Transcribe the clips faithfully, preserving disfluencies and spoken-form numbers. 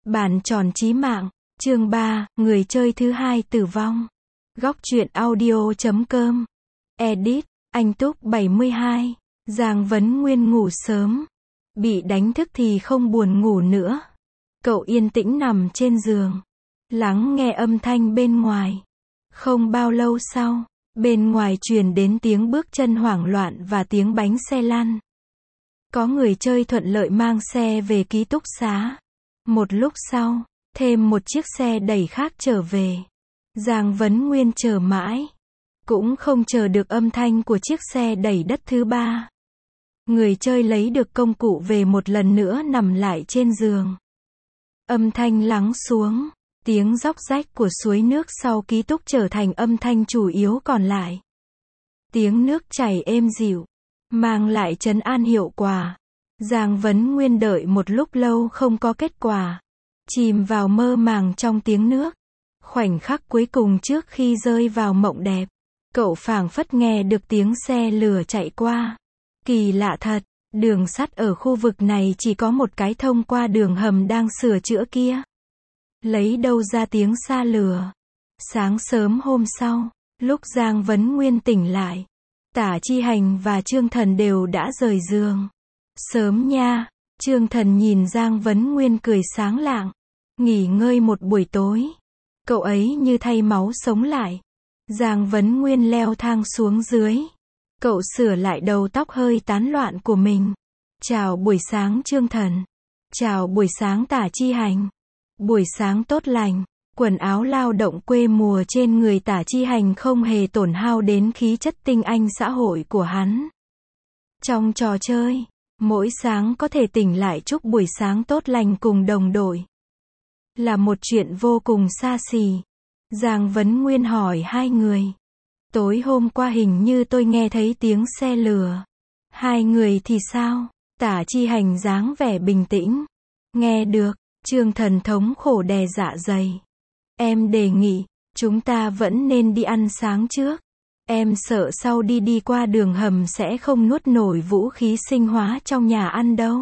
Bàn tròn chí mạng, chương ba, người chơi thứ hai tử vong. Góc truyện audio chấm com. Edit, anh Túc bảy mươi hai. Giang Vấn Nguyên ngủ sớm. Bị đánh thức thì không buồn ngủ nữa. Cậu yên tĩnh nằm trên giường. Lắng nghe âm thanh bên ngoài. Không bao lâu sau, bên ngoài truyền đến tiếng bước chân hoảng loạn và tiếng bánh xe lăn. Có người chơi thuận lợi mang xe về ký túc xá. Một lúc sau, thêm một chiếc xe đẩy khác trở về. Giang Vấn Nguyên chờ mãi, cũng không chờ được âm thanh của chiếc xe đẩy đất thứ ba. Người chơi lấy được công cụ về một lần nữa nằm lại trên giường. Âm thanh lắng xuống, tiếng róc rách của suối nước sau ký túc trở thành âm thanh chủ yếu còn lại. Tiếng nước chảy êm dịu, mang lại trấn an hiệu quả. Giang Vấn Nguyên đợi một lúc lâu không có kết quả, chìm vào mơ màng trong tiếng nước. Khoảnh khắc cuối cùng trước khi rơi vào mộng đẹp, cậu phảng phất nghe được tiếng xe lửa chạy qua. Kỳ lạ thật, đường sắt ở khu vực này chỉ có một cái thông qua đường hầm đang sửa chữa kia. Lấy đâu ra tiếng xa lửa? Sáng sớm hôm sau, lúc Giang Vấn Nguyên tỉnh lại, Tả Chi Hành và Trương Thần đều đã rời giường. Sớm nha, Trương Thần nhìn Giang Vấn Nguyên cười sáng lạng. Nghỉ ngơi một buổi tối, cậu ấy như thay máu sống lại. Giang Vấn Nguyên leo thang xuống dưới. Cậu sửa lại đầu tóc hơi tán loạn của mình. Chào buổi sáng Trương Thần. Chào buổi sáng Tả Chi Hành. Buổi sáng tốt lành. Quần áo lao động quê mùa trên người Tả Chi Hành không hề tổn hao đến khí chất tinh anh xã hội của hắn. Trong trò chơi, mỗi sáng có thể tỉnh lại chúc buổi sáng tốt lành cùng đồng đội là một chuyện vô cùng xa xỉ. Giang Vấn Nguyên hỏi hai người. Tối hôm qua hình như tôi nghe thấy tiếng xe lửa. Hai người thì sao? Tả Chi Hành dáng vẻ bình tĩnh. Nghe được, Trương Thần thống khổ đè dạ dày. Em đề nghị, chúng ta vẫn nên đi ăn sáng trước. Em sợ sau đi đi qua đường hầm sẽ không nuốt nổi vũ khí sinh hóa trong nhà ăn đâu.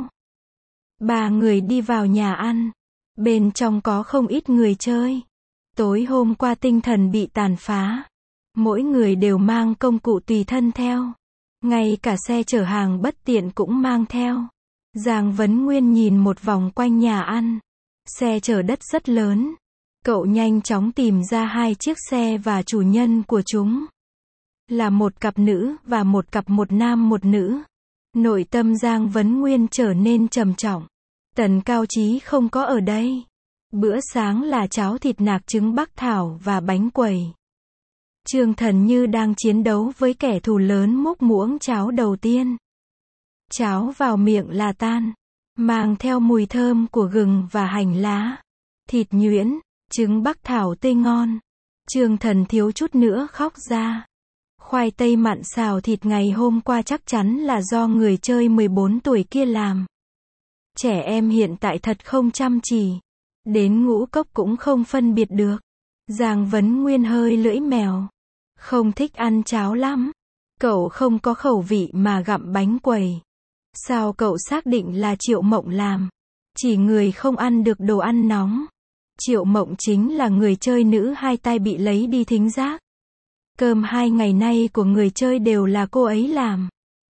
Ba người đi vào nhà ăn. Bên trong có không ít người chơi. Tối hôm qua tinh thần bị tàn phá. Mỗi người đều mang công cụ tùy thân theo. Ngay cả xe chở hàng bất tiện cũng mang theo. Giang Vấn Nguyên nhìn một vòng quanh nhà ăn. Xe chở đất rất lớn. Cậu nhanh chóng tìm ra hai chiếc xe và chủ nhân của chúng. Là một cặp nữ và một cặp một nam một nữ. Nội tâm Giang Vấn Nguyên trở nên trầm trọng. Tần Cao Chí không có ở đây. Bữa sáng là cháo thịt nạc trứng bắc thảo và bánh quẩy. Trương Thần như đang chiến đấu với kẻ thù lớn múc muỗng cháo đầu tiên. Cháo vào miệng là tan, mang theo mùi thơm của gừng và hành lá. Thịt nhuyễn, trứng bắc thảo tươi ngon. Trương Thần thiếu chút nữa khóc ra. Khoai tây mặn xào thịt ngày hôm qua chắc chắn là do người chơi mười bốn tuổi kia làm. Trẻ em hiện tại thật không chăm chỉ. Đến ngũ cốc cũng không phân biệt được. Giang Vấn Nguyên hơi lưỡi mèo. Không thích ăn cháo lắm. Cậu không có khẩu vị mà gặm bánh quẩy. Sao cậu xác định là Triệu Mộng làm? Chỉ người không ăn được đồ ăn nóng. Triệu Mộng chính là người chơi nữ hai tai bị lấy đi thính giác. Cơm hai ngày nay của người chơi đều là cô ấy làm.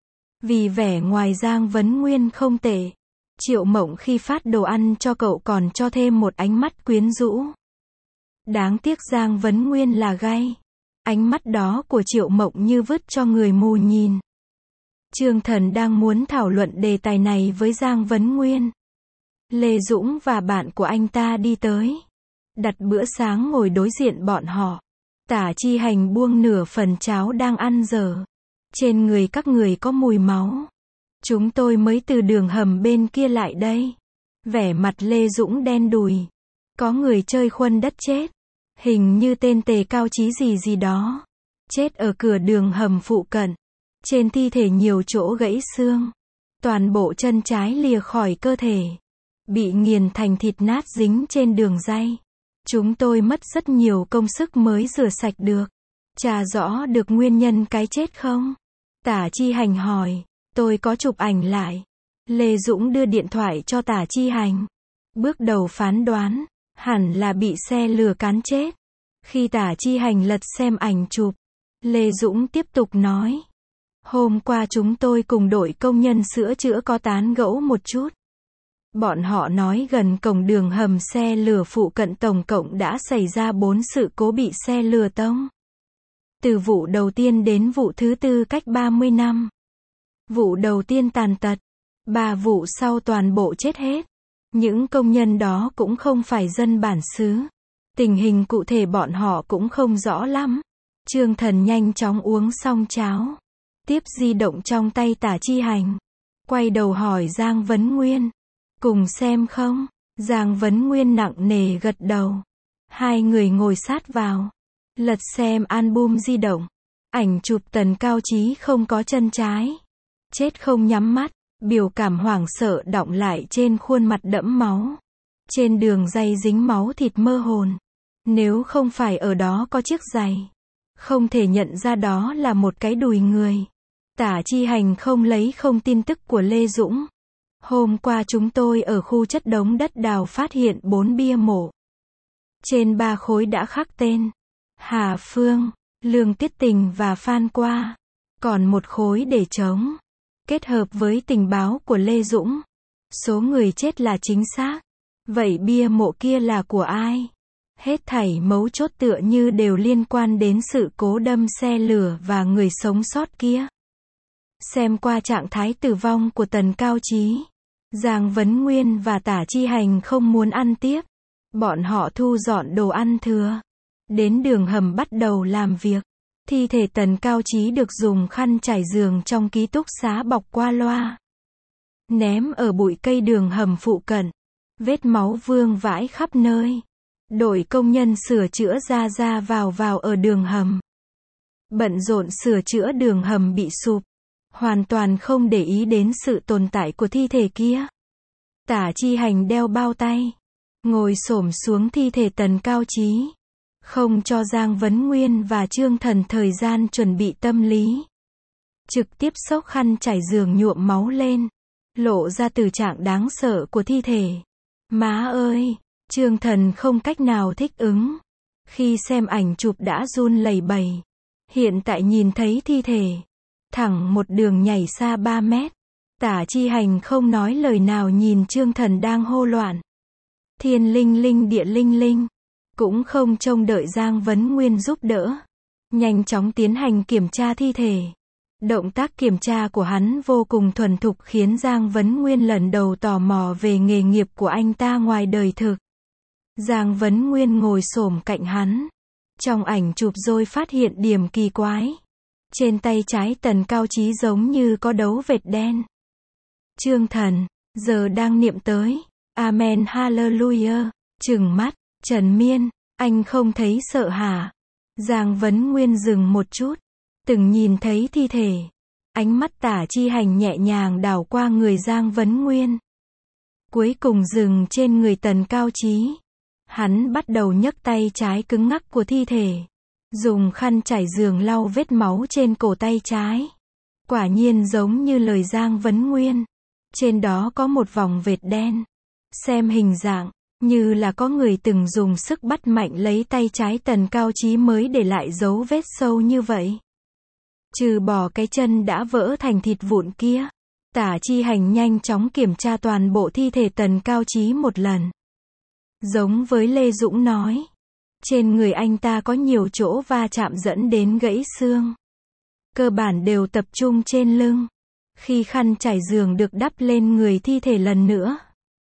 Vì vẻ ngoài Giang Vấn Nguyên không tệ. Triệu Mộng khi phát đồ ăn cho cậu còn cho thêm một ánh mắt quyến rũ. Đáng tiếc Giang Vấn Nguyên là gay. Ánh mắt đó của Triệu Mộng như vứt cho người mù nhìn. Trương Thần đang muốn thảo luận đề tài này với Giang Vấn Nguyên. Lê Dũng và bạn của anh ta đi tới. Đặt bữa sáng ngồi đối diện bọn họ. Tả Chi Hành buông nửa phần cháo đang ăn dở. Trên người các người có mùi máu. Chúng tôi mới từ đường hầm bên kia lại đây. Vẻ mặt Lê Dũng đen đùi. Có người chơi khuân đất chết. Hình như tên Tề Cao Chí gì gì đó. Chết ở cửa đường hầm phụ cận. Trên thi thể nhiều chỗ gãy xương. Toàn bộ chân trái lìa khỏi cơ thể. Bị nghiền thành thịt nát dính trên đường ray. Chúng tôi mất rất nhiều công sức mới rửa sạch được. Chả rõ được nguyên nhân cái chết không? Tả Chi Hành hỏi. Tôi có chụp ảnh lại. Lê Dũng đưa điện thoại cho Tả Chi Hành. Bước đầu phán đoán, hẳn là bị xe lửa cán chết. Khi Tả Chi Hành lật xem ảnh chụp, Lê Dũng tiếp tục nói. Hôm qua chúng tôi cùng đội công nhân sửa chữa có tán gẫu một chút. Bọn họ nói gần cổng đường hầm xe lửa phụ cận tổng cộng đã xảy ra bốn sự cố bị xe lửa tông. Từ vụ đầu tiên đến vụ thứ tư cách ba mươi năm. Vụ đầu tiên tàn tật, ba vụ sau toàn bộ chết hết. Những công nhân đó cũng không phải dân bản xứ. Tình hình cụ thể bọn họ cũng không rõ lắm. Trương Thần nhanh chóng uống xong cháo. Tiếp di động trong tay Tả Chi Hành. Quay đầu hỏi Giang Vấn Nguyên. Cùng xem không? Giang Vấn Nguyên nặng nề gật đầu. Hai người ngồi sát vào. Lật xem album di động. Ảnh chụp Tần Cao Chí không có chân trái. Chết không nhắm mắt. Biểu cảm hoảng sợ đọng lại trên khuôn mặt đẫm máu. Trên đường giày dính máu thịt mơ hồn. Nếu không phải ở đó có chiếc giày, không thể nhận ra đó là một cái đùi người. Tả Chi Hành không lấy không tin tức của Lê Dũng. Hôm qua chúng tôi ở khu chất đống đất đào phát hiện bốn bia mộ. Trên ba khối đã khắc tên Hà Phương, Lương Tiết Tình và Phan Qua. Còn một khối để trống. Kết hợp với tình báo của Lê Dũng, số người chết là chính xác. Vậy bia mộ kia là của ai? Hết thảy mấu chốt tựa như đều liên quan đến sự cố đâm xe lửa và người sống sót kia. Xem qua trạng thái tử vong của Tần Cao Chí, Giang Vấn Nguyên và Tả Chi Hành không muốn ăn tiếp. Bọn họ thu dọn đồ ăn thừa. Đến đường hầm bắt đầu làm việc. Thi thể Tần Cao Chí được dùng khăn trải giường trong ký túc xá bọc qua loa. Ném ở bụi cây đường hầm phụ cận. Vết máu vương vãi khắp nơi. Đội công nhân sửa chữa ra ra vào vào ở đường hầm. Bận rộn sửa chữa đường hầm bị sụp. Hoàn toàn không để ý đến sự tồn tại của thi thể kia. Tả Chi Hành đeo bao tay. Ngồi xổm xuống thi thể Tần Cao Chí. Không cho Giang Vấn Nguyên và Trương Thần thời gian chuẩn bị tâm lý. Trực tiếp xốc khăn trải giường nhuộm máu lên. Lộ ra từ trạng đáng sợ của thi thể. Má ơi! Trương Thần không cách nào thích ứng. Khi xem ảnh chụp đã run lẩy bẩy. Hiện tại nhìn thấy thi thể. Thẳng một đường nhảy xa ba mét. Tả Chi Hành không nói lời nào nhìn Trương Thần đang hô loạn. Thiên linh linh địa linh linh. Cũng không trông đợi Giang Vấn Nguyên giúp đỡ. Nhanh chóng tiến hành kiểm tra thi thể. Động tác kiểm tra của hắn vô cùng thuần thục khiến Giang Vấn Nguyên lần đầu tò mò về nghề nghiệp của anh ta ngoài đời thực. Giang Vấn Nguyên ngồi xổm cạnh hắn. Trong ảnh chụp rồi phát hiện điểm kỳ quái. Trên tay trái Tần Cao Chí giống như có dấu vệt đen. Trương Thần, giờ đang niệm tới. Amen Hallelujah. Trừng mắt, Trần Miên, anh không thấy sợ hả? Giang Vấn Nguyên dừng một chút. Từng nhìn thấy thi thể. Ánh mắt Tả Chi Hành nhẹ nhàng đảo qua người Giang Vấn Nguyên. Cuối cùng dừng trên người Tần Cao Chí. Hắn bắt đầu nhấc tay trái cứng ngắc của thi thể. Dùng khăn trải giường lau vết máu trên cổ tay trái. Quả nhiên giống như lời Giang Vấn Nguyên. Trên đó có một vòng vệt đen. Xem hình dạng, như là có người từng dùng sức bắt mạnh lấy tay trái Tần Cao Chí mới để lại dấu vết sâu như vậy. Trừ bỏ cái chân đã vỡ thành thịt vụn kia. Tả Chi Hành nhanh chóng kiểm tra toàn bộ thi thể Tần Cao Chí một lần. Giống với Lê Dũng nói. Trên người anh ta có nhiều chỗ va chạm dẫn đến gãy xương. Cơ bản đều tập trung trên lưng. Khi khăn trải giường được đắp lên người thi thể lần nữa.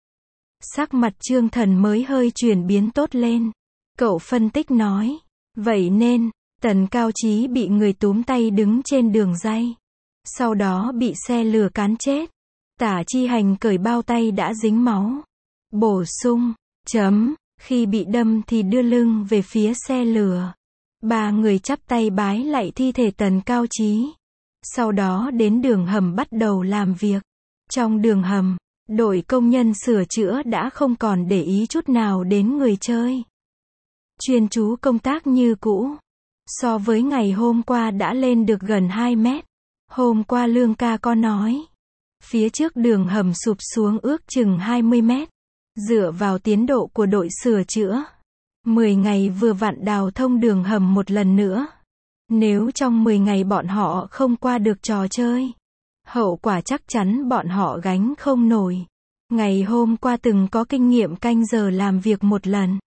Sắc mặt Trương Thần mới hơi chuyển biến tốt lên. Cậu phân tích nói. Vậy nên, Tần Cao Chí bị người túm tay đứng trên đường ray. Sau đó bị xe lửa cán chết. Tả Chi Hành cởi bao tay đã dính máu. Bổ sung, chấm, khi bị đâm thì đưa lưng về phía xe lửa. Ba người chắp tay bái lạy thi thể Tần Cao Chí. Sau đó đến đường hầm bắt đầu làm việc. Trong đường hầm, đội công nhân sửa chữa đã không còn để ý chút nào đến người chơi. Chuyên chú công tác như cũ. So với ngày hôm qua đã lên được gần hai mét. Hôm qua Lương ca có nói. Phía trước đường hầm sụp xuống ước chừng hai mươi mét. Dựa vào tiến độ của đội sửa chữa, mười ngày vừa vặn đào thông đường hầm một lần nữa. Nếu trong mười ngày bọn họ không qua được trò chơi, hậu quả chắc chắn bọn họ gánh không nổi. Ngày hôm qua từng có kinh nghiệm canh giờ làm việc một lần.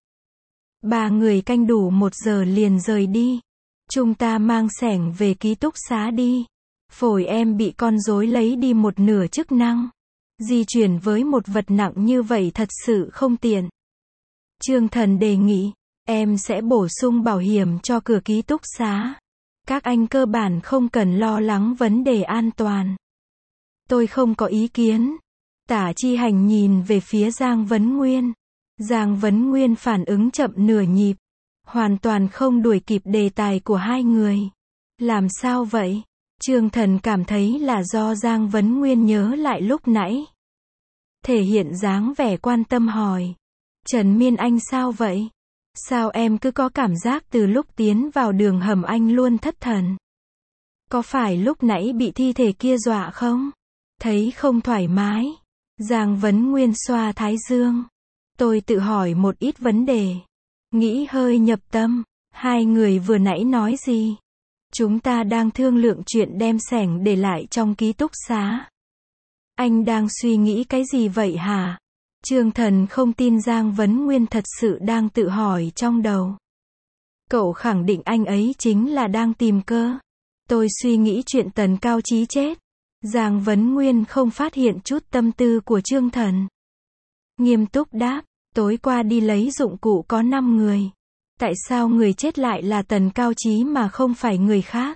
Ba người canh đủ một giờ liền rời đi. Chúng ta mang xẻng về ký túc xá đi. Phổi em bị con rối lấy đi một nửa chức năng. Di chuyển với một vật nặng như vậy thật sự không tiện. Trương Thần đề nghị, em sẽ bổ sung bảo hiểm cho cửa ký túc xá. Các anh cơ bản không cần lo lắng vấn đề an toàn. Tôi không có ý kiến. Tả Chi Hành nhìn về phía Giang Vấn Nguyên. Giang Vấn Nguyên phản ứng chậm nửa nhịp. Hoàn toàn không đuổi kịp đề tài của hai người. Làm sao vậy? Trương Thần cảm thấy là do Giang Vấn Nguyên nhớ lại lúc nãy. Thể hiện dáng vẻ quan tâm hỏi. Trần Miên anh sao vậy? Sao em cứ có cảm giác từ lúc tiến vào đường hầm anh luôn thất thần? Có phải lúc nãy bị thi thể kia dọa không? Thấy không thoải mái. Giang Vấn Nguyên xoa thái dương. Tôi tự hỏi một ít vấn đề. Nghĩ hơi nhập tâm. Hai người vừa nãy nói gì? Chúng ta đang thương lượng chuyện đem xẻng để lại trong ký túc xá. Anh đang suy nghĩ cái gì vậy hả? Trương Thần không tin Giang Vấn Nguyên thật sự đang tự hỏi trong đầu. Cậu khẳng định anh ấy chính là đang tìm cơ. Tôi suy nghĩ chuyện Tần Cao Chí chết. Giang Vấn Nguyên không phát hiện chút tâm tư của Trương Thần. Nghiêm túc đáp, tối qua đi lấy dụng cụ có năm người. Tại sao người chết lại là Tần Cao Chí mà không phải người khác?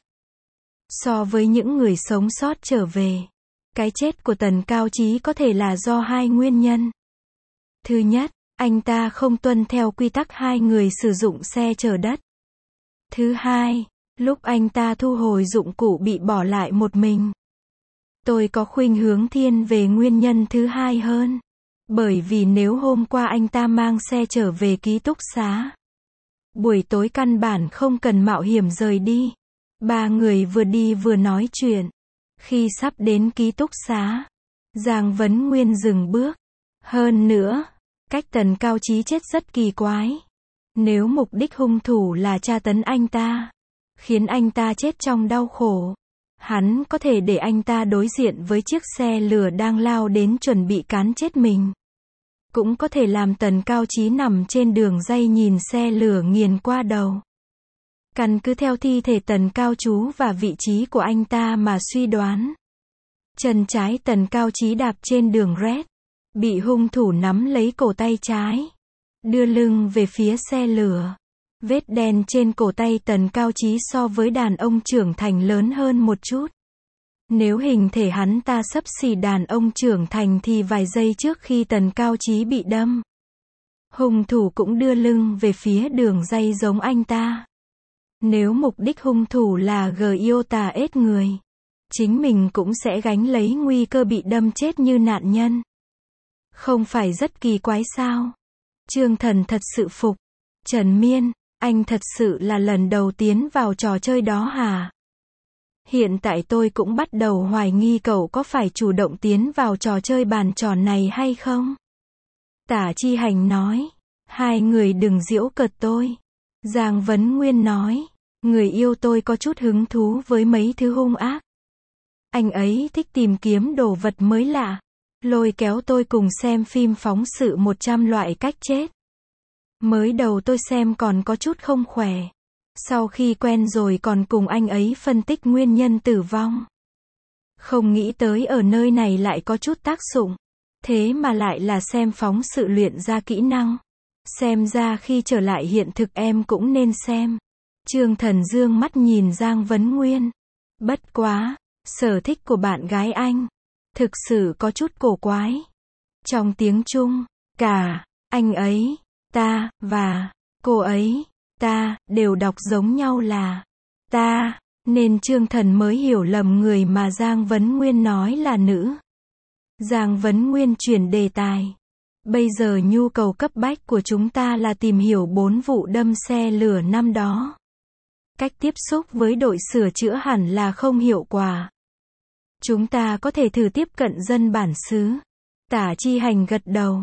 So với những người sống sót trở về, cái chết của Tần Cao Chí có thể là do hai nguyên nhân. Thứ nhất, anh ta không tuân theo quy tắc hai người sử dụng xe chở đất. Thứ hai, lúc anh ta thu hồi dụng cụ bị bỏ lại một mình. Tôi có khuynh hướng thiên về nguyên nhân thứ hai hơn. Bởi vì nếu hôm qua anh ta mang xe trở về ký túc xá, buổi tối căn bản không cần mạo hiểm rời đi. Ba người vừa đi vừa nói chuyện. Khi sắp đến ký túc xá, Giang Vấn Nguyên dừng bước. Hơn nữa, cách Tần Cao Chí chết rất kỳ quái. Nếu mục đích hung thủ là tra tấn anh ta, khiến anh ta chết trong đau khổ, hắn có thể để anh ta đối diện với chiếc xe lửa đang lao đến chuẩn bị cán chết mình. Cũng có thể làm Tần Cao Chí nằm trên đường ray nhìn xe lửa nghiền qua đầu. Căn cứ theo thi thể Tần Cao Chú và vị trí của anh ta mà suy đoán. Chân trái Tần Cao Chí đạp trên đường red, bị hung thủ nắm lấy cổ tay trái, đưa lưng về phía xe lửa. Vết đen trên cổ tay Tần Cao Chí so với đàn ông trưởng thành lớn hơn một chút. Nếu hình thể hắn ta xấp xỉ đàn ông trưởng thành thì vài giây trước khi Tần Cao Chí bị đâm, hung thủ cũng đưa lưng về phía đường ray giống anh ta. Nếu mục đích hung thủ là Giota ết người, chính mình cũng sẽ gánh lấy nguy cơ bị đâm chết như nạn nhân. Không phải rất kỳ quái sao? Trương Thần thật sự phục. Trần Miên, anh thật sự là lần đầu tiến vào trò chơi đó hả? Hiện tại tôi cũng bắt đầu hoài nghi cậu có phải chủ động tiến vào trò chơi bàn tròn này hay không? Tả Chi Hành nói. Hai người đừng giễu cợt tôi. Giang Vấn Nguyên nói. Người yêu tôi có chút hứng thú với mấy thứ hung ác. Anh ấy thích tìm kiếm đồ vật mới lạ. Lôi kéo tôi cùng xem phim phóng sự một trăm loại cách chết. Mới đầu tôi xem còn có chút không khỏe. Sau khi quen rồi còn cùng anh ấy phân tích nguyên nhân tử vong. Không nghĩ tới ở nơi này lại có chút tác dụng. Thế mà lại là xem phóng sự luyện ra kỹ năng. Xem ra khi trở lại hiện thực em cũng nên xem. Trương Thần dương mắt nhìn Giang Vấn Nguyên. Bất quá, sở thích của bạn gái anh thực sự có chút cổ quái. Trong tiếng Trung, cả anh ấy, ta và cô ấy, ta đều đọc giống nhau là ta, nên Trương Thần mới hiểu lầm người mà Giang Vấn Nguyên nói là nữ. Giang Vấn Nguyên chuyển đề tài. Bây giờ nhu cầu cấp bách của chúng ta là tìm hiểu bốn vụ đâm xe lửa năm đó. Cách tiếp xúc với đội sửa chữa hẳn là không hiệu quả. Chúng ta có thể thử tiếp cận dân bản xứ. Tả Chi Hành gật đầu.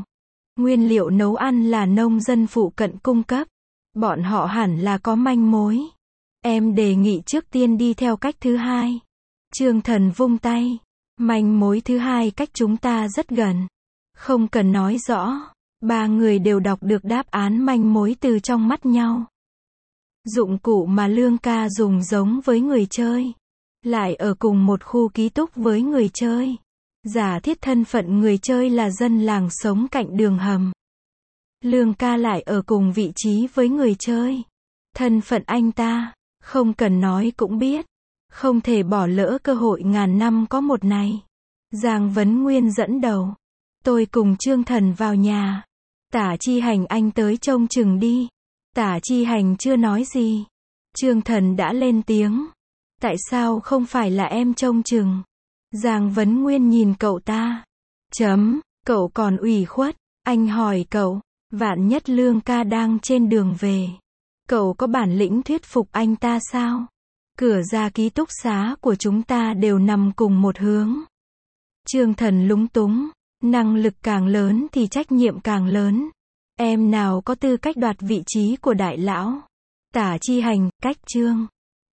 Nguyên liệu nấu ăn là nông dân phụ cận cung cấp. Bọn họ hẳn là có manh mối. Em đề nghị trước tiên đi theo cách thứ hai. Trương Thần vung tay. Manh mối thứ hai cách chúng ta rất gần. Không cần nói rõ. Ba người đều đọc được đáp án manh mối từ trong mắt nhau. Dụng cụ mà Lương ca dùng giống với người chơi. Lại ở cùng một khu ký túc với người chơi. Giả thiết thân phận người chơi là dân làng sống cạnh đường hầm. Lương ca lại ở cùng vị trí với người chơi. Thân phận anh ta, không cần nói cũng biết. Không thể bỏ lỡ cơ hội ngàn năm có một này. Giang Vấn Nguyên dẫn đầu. Tôi cùng Trương Thần vào nhà. Tả Chi Hành anh tới trông chừng đi. Tả Chi Hành chưa nói gì. Trương Thần đã lên tiếng. Tại sao không phải là em trông chừng? Giang Vấn Nguyên nhìn cậu ta. Chấm, cậu còn ủy khuất. Anh hỏi cậu, vạn nhất Lương ca đang trên đường về. Cậu có bản lĩnh thuyết phục anh ta sao? Cửa ra ký túc xá của chúng ta đều nằm cùng một hướng. Trương Thần lúng túng. Năng lực càng lớn thì trách nhiệm càng lớn. Em nào có tư cách đoạt vị trí của đại lão? Tả Chi Hành, cách Trương